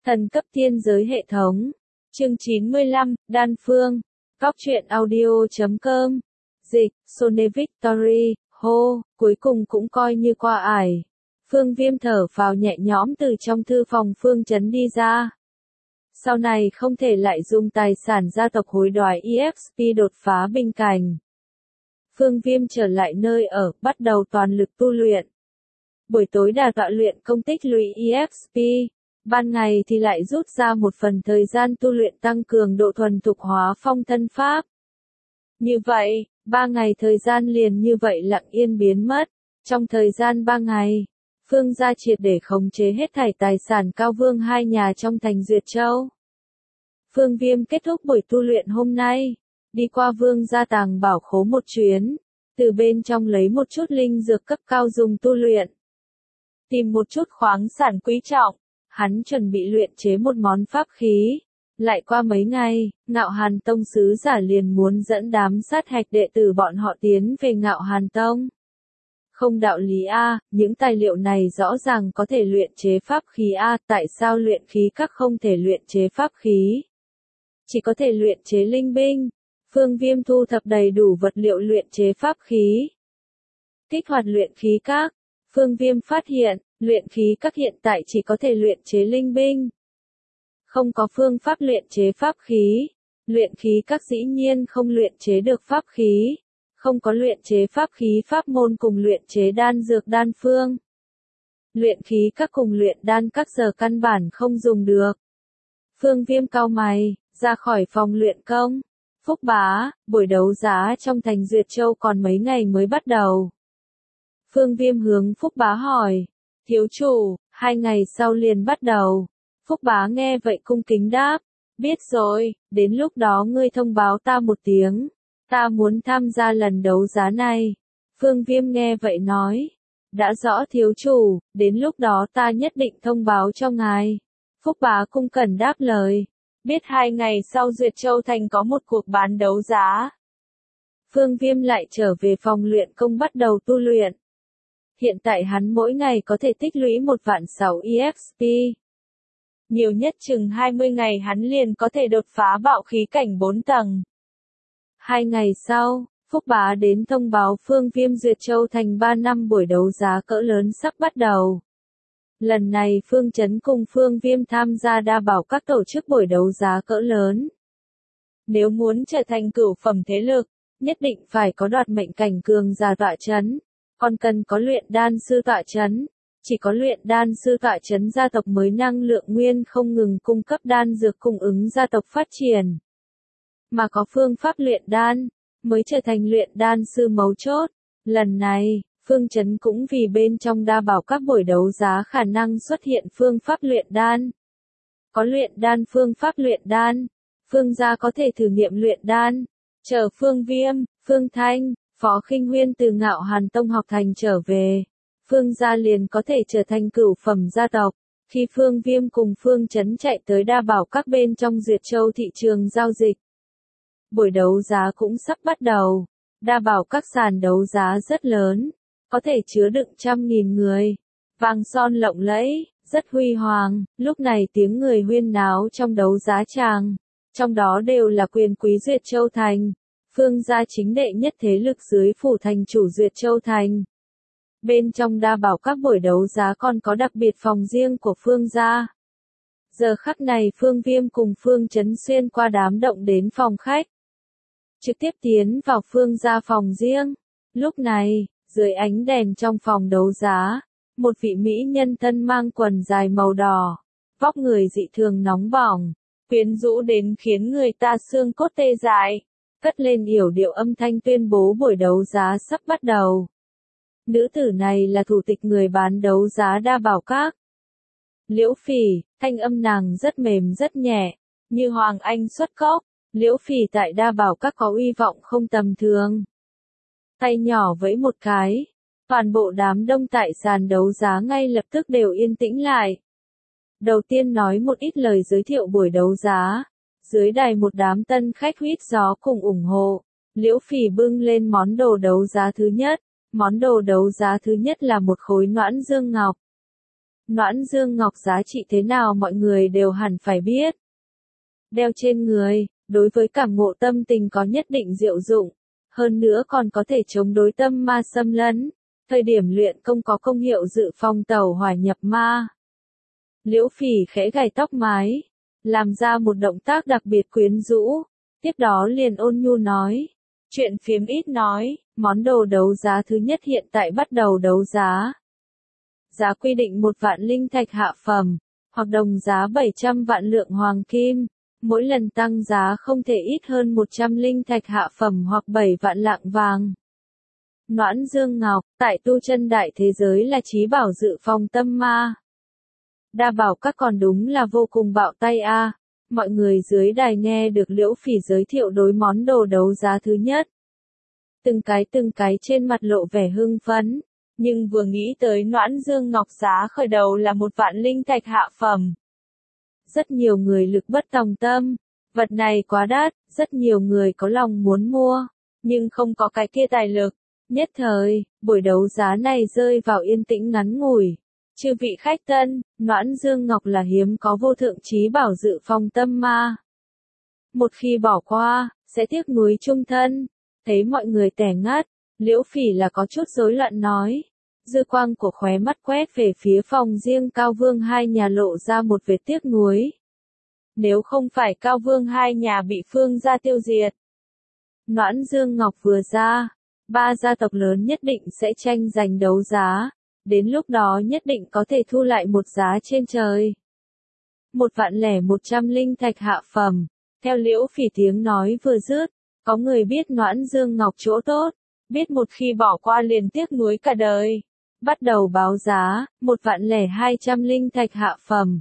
Thần cấp thiên giới hệ thống. Chương 95, Đan Phương. Cóc truyện audio.com. Dịch, Sone Victory, hô, cuối cùng cũng coi như qua ải. Phương Viêm thở phào nhẹ nhõm từ trong thư phòng Phương Chấn đi ra. Sau này không thể lại dùng tài sản gia tộc hối đoái EXP đột phá bình cảnh. Phương Viêm trở lại nơi ở, bắt đầu toàn lực tu luyện. Buổi tối đả tọa luyện công tích lũy EXP. Ban ngày thì lại rút ra một phần thời gian tu luyện tăng cường độ thuần thục hóa phong thân pháp. Như vậy, 3 ngày thời gian liền như vậy lặng yên biến mất. Trong thời gian 3 ngày, Phương gia triệt để khống chế hết thảy tài sản Cao Vương hai nhà trong thành Duyệt Châu. Phương Viêm kết thúc buổi tu luyện hôm nay, đi qua Vương gia tàng bảo khố một chuyến, từ bên trong lấy một chút linh dược cấp cao dùng tu luyện. Tìm một chút khoáng sản quý trọng, hắn chuẩn bị luyện chế một món pháp khí. Lại qua mấy ngày, Ngạo Hàn Tông sứ giả liền muốn dẫn đám sát hạch đệ tử bọn họ tiến về Ngạo Hàn Tông. Không đạo lý a, những tài liệu này rõ ràng có thể luyện chế pháp khí a, tại sao luyện khí các không thể luyện chế pháp khí? Chỉ có thể luyện chế linh binh. Phương Viêm thu thập đầy đủ vật liệu luyện chế pháp khí. Kích hoạt luyện khí các. Phương Viêm phát hiện, luyện khí các hiện tại chỉ có thể luyện chế linh binh. Không có phương pháp luyện chế pháp khí. Luyện khí các dĩ nhiên không luyện chế được pháp khí. Không có luyện chế pháp khí pháp môn cùng luyện chế đan dược đan phương. Luyện khí các cùng luyện đan các giờ căn bản không dùng được. Phương Viêm cau mày, ra khỏi phòng luyện công. Phúc Bá, buổi đấu giá trong thành Duyệt Châu còn mấy ngày mới bắt đầu. Phương Viêm hướng Phúc Bá hỏi, thiếu chủ, 2 ngày sau liền bắt đầu. Phúc Bá nghe vậy cung kính đáp, biết rồi, đến lúc đó ngươi thông báo ta một tiếng, ta muốn tham gia lần đấu giá này. Phương Viêm nghe vậy nói, đã rõ thiếu chủ, đến lúc đó ta nhất định thông báo cho ngài. Phúc Bá cung cẩn đáp lời, biết 2 ngày sau Duyệt Châu Thành có một cuộc bán đấu giá. Phương Viêm lại trở về phòng luyện công bắt đầu tu luyện. Hiện tại hắn mỗi ngày có thể tích lũy 1.600.000 EXP. Nhiều nhất chừng 20 ngày hắn liền có thể đột phá bạo khí cảnh 4 tầng. 2 ngày sau, Phúc Bá đến thông báo Phương Viêm Duyệt Châu Thành 3 năm buổi đấu giá cỡ lớn sắp bắt đầu. Lần này Phương Chấn cùng Phương Viêm tham gia đa bảo các tổ chức buổi đấu giá cỡ lớn. Nếu muốn trở thành cửu phẩm thế lực, nhất định phải có đoạt mệnh cảnh cường giả tọa chấn. Còn cần có luyện đan sư tọa chấn. Chỉ có luyện đan sư tọa chấn gia tộc mới năng lượng nguyên không ngừng cung cấp đan dược cung ứng gia tộc phát triển. Mà có phương pháp luyện đan, mới trở thành luyện đan sư mấu chốt. Lần này, Phương Chấn cũng vì bên trong đa bảo các buổi đấu giá khả năng xuất hiện phương pháp luyện đan. Có luyện đan phương pháp luyện đan, Phương gia có thể thử nghiệm luyện đan. Chờ Phương Viêm, Phương Thanh, Phó Khinh Huyên từ Ngạo Hàn Tông học thành trở về, Phương gia liền có thể trở thành cửu phẩm gia tộc. Khi Phương Viêm cùng Phương Chấn chạy tới đa bảo các bên trong Duyệt Châu thị trường giao dịch, buổi đấu giá cũng sắp bắt đầu. Đa bảo các sàn đấu giá rất lớn, có thể chứa đựng 100.000 người. Vàng son lộng lẫy, rất huy hoàng. Lúc này tiếng người huyên náo trong đấu giá tràng, trong đó đều là quyền quý Duyệt Châu Thành. Phương gia chính đệ nhất thế lực dưới phủ thành chủ Duyệt Châu Thành. Bên trong đa bảo các buổi đấu giá còn có đặc biệt phòng riêng của Phương gia. Giờ khắc này Phương Viêm cùng Phương Chấn xuyên qua đám động đến phòng khách, trực tiếp tiến vào Phương gia phòng riêng. Lúc này, dưới ánh đèn trong phòng đấu giá, một vị mỹ nhân thân mang quần dài màu đỏ, vóc người dị thường nóng bỏng, quyến rũ đến khiến người ta xương cốt tê dại, cất lên yểu điệu âm thanh tuyên bố buổi đấu giá sắp bắt đầu. Nữ tử này là thủ tịch người bán đấu giá đa bảo các. Liễu Phỉ, thanh âm nàng rất mềm rất nhẹ, như hoàng anh xuất cốc. Liễu Phỉ tại đa bảo các có uy vọng không tầm thường. Tay nhỏ vẫy một cái, toàn bộ đám đông tại sàn đấu giá ngay lập tức đều yên tĩnh lại. Đầu tiên nói một ít lời giới thiệu buổi đấu giá. Dưới đài một đám tân khách huýt gió cùng ủng hộ. Liễu Phỉ bưng lên món đồ đấu giá thứ nhất. Món đồ đấu giá thứ nhất là một khối noãn dương ngọc. Noãn Dương Ngọc giá trị thế nào mọi người đều hẳn phải biết. Đeo trên người, đối với cảm ngộ tâm tình có nhất định diệu dụng, hơn nữa còn có thể chống đối tâm ma xâm lấn, thời điểm luyện công có công hiệu dự phòng tẩu hỏa nhập ma. Liễu Phỉ khẽ gảy tóc mái, làm ra một động tác đặc biệt quyến rũ, tiếp đó liền ôn nhu nói, chuyện phiếm ít nói, món đồ đấu giá thứ nhất hiện tại bắt đầu đấu giá. Giá quy định 1 vạn linh thạch hạ phẩm, hoặc đồng giá 700 vạn lượng hoàng kim, mỗi lần tăng giá không thể ít hơn 100 linh thạch hạ phẩm hoặc 7 vạn lạng vàng. Noãn Dương Ngọc, tại tu chân đại thế giới là chí bảo dự phòng tâm ma. Đa bảo các còn đúng là vô cùng bạo tay a. Mọi người dưới đài nghe được Liễu Phỉ giới thiệu đối món đồ đấu giá thứ nhất. Từng cái trên mặt lộ vẻ hưng phấn, nhưng vừa nghĩ tới Noãn Dương Ngọc giá khởi đầu là 1 vạn linh thạch hạ phẩm. Rất nhiều người lực bất tòng tâm, vật này quá đắt, rất nhiều người có lòng muốn mua, nhưng không có cái kia tài lực. Nhất thời, buổi đấu giá này rơi vào yên tĩnh ngắn ngủi. Chư vị khách tân, Noãn Dương Ngọc là hiếm có vô thượng chí bảo dự phòng tâm ma. Một khi bỏ qua, sẽ tiếc nuối chung thân. Thấy mọi người tẻ ngắt, Liễu Phỉ là có chút rối loạn nói. Dư quang của khóe mắt quét về phía phòng riêng Cao Vương hai nhà lộ ra một vệt tiếc nuối. Nếu không phải Cao Vương hai nhà bị Phương gia tiêu diệt. Noãn Dương Ngọc vừa ra, 3 gia tộc lớn nhất định sẽ tranh giành đấu giá. Đến lúc đó nhất định có thể thu lại một giá trên trời. 1.100 linh thạch hạ phẩm. Theo Liễu Phỉ tiếng nói vừa dứt, có người biết Noãn Dương Ngọc chỗ tốt, biết một khi bỏ qua liền tiếc nuối cả đời. Bắt đầu báo giá, 1.200 linh thạch hạ phẩm,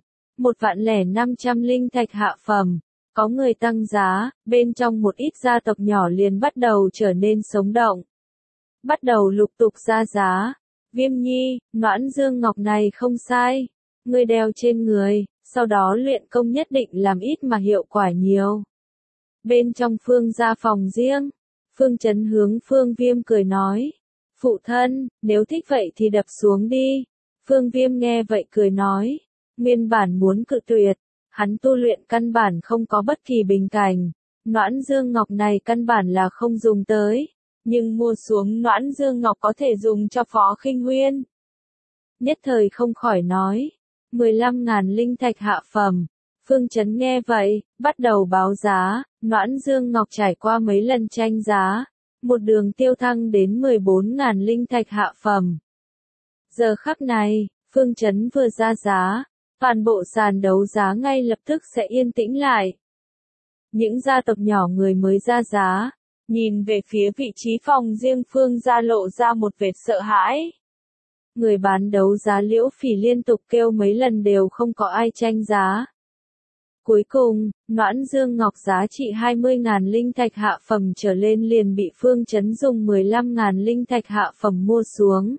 1.500 linh thạch hạ phẩm. Có người tăng giá, bên trong một ít gia tộc nhỏ liền bắt đầu trở nên sống động. Bắt đầu lục tục ra giá. Viêm Nhi, Noãn Dương Ngọc này không sai. Ngươi đeo trên người, sau đó luyện công nhất định làm ít mà hiệu quả nhiều. Bên trong Phương gia phòng riêng, Phương Chấn hướng Phương Viêm cười nói. Phụ thân, nếu thích vậy thì đập xuống đi. Phương Viêm nghe vậy cười nói. Nguyên bản muốn cự tuyệt, hắn tu luyện căn bản không có bất kỳ bình cảnh. Noãn Dương Ngọc này căn bản là không dùng tới. Nhưng mua xuống Noãn Dương Ngọc có thể dùng cho Phó Khinh Huyên. Nhất thời không khỏi nói. 15.000 linh thạch hạ phẩm. Phương Chấn nghe vậy, bắt đầu báo giá. Noãn Dương Ngọc trải qua mấy lần tranh giá. Một đường tiêu thăng đến 14.000 linh thạch hạ phẩm. Giờ khắc này, Phương Chấn vừa ra giá. Toàn bộ sàn đấu giá ngay lập tức sẽ yên tĩnh lại. Những gia tộc nhỏ người mới ra giá. Nhìn về phía vị trí phòng riêng Phương gia lộ ra một vệt sợ hãi. Người bán đấu giá Liễu Phỉ liên tục kêu mấy lần đều không có ai tranh giá. Cuối cùng, Noãn Dương Ngọc giá trị 20.000 linh thạch hạ phẩm trở lên liền bị Phương Chấn dùng 15.000 linh thạch hạ phẩm mua xuống.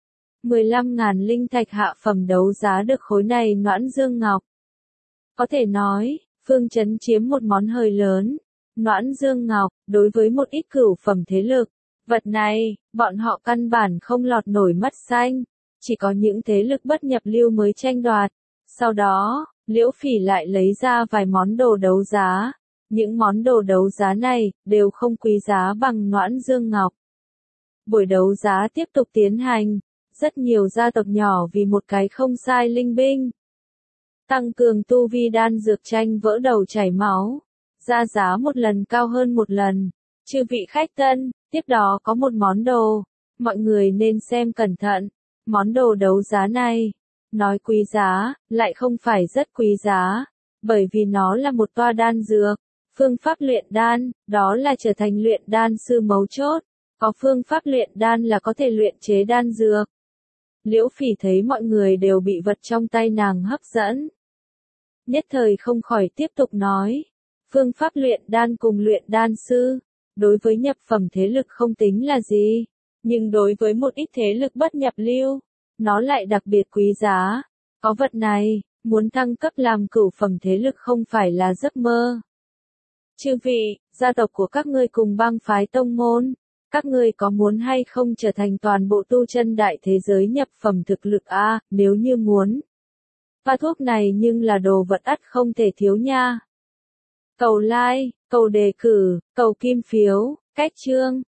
15.000 linh thạch hạ phẩm đấu giá được khối này Noãn Dương Ngọc. Có thể nói, Phương Chấn chiếm một món hời lớn. Noãn Dương Ngọc, đối với một ít cửu phẩm thế lực, vật này, bọn họ căn bản không lọt nổi mắt xanh, chỉ có những thế lực bất nhập lưu mới tranh đoạt. Sau đó, Liễu Phỉ lại lấy ra vài món đồ đấu giá. Những món đồ đấu giá này, đều không quý giá bằng Noãn Dương Ngọc. Buổi đấu giá tiếp tục tiến hành, rất nhiều gia tộc nhỏ vì một cái không sai linh binh. Tăng cường tu vi đan dược tranh vỡ đầu chảy máu. Ra giá một lần cao hơn một lần. Chư vị khách tân, tiếp đó có một món đồ. Mọi người nên xem cẩn thận. Món đồ đấu giá này, nói quý giá, lại không phải rất quý giá. Bởi vì nó là một toa đan dược. Phương pháp luyện đan, đó là trở thành luyện đan sư mấu chốt. Có phương pháp luyện đan là có thể luyện chế đan dược. Liễu Phỉ thấy mọi người đều bị vật trong tay nàng hấp dẫn. Nhất thời không khỏi tiếp tục nói. Phương pháp luyện đan cùng luyện đan sư, đối với nhập phẩm thế lực không tính là gì, nhưng đối với một ít thế lực bất nhập lưu, nó lại đặc biệt quý giá. Có vật này, muốn thăng cấp làm cửu phẩm thế lực không phải là giấc mơ. Chư vị, gia tộc của các ngươi cùng bang phái tông môn, các ngươi có muốn hay không trở thành toàn bộ tu chân đại thế giới nhập phẩm thực lực a? Nếu như muốn, Pha thuốc này nhưng là đồ vật ắt không thể thiếu nha. Cầu like, cầu đề cử, cầu kim phiếu, cách chương.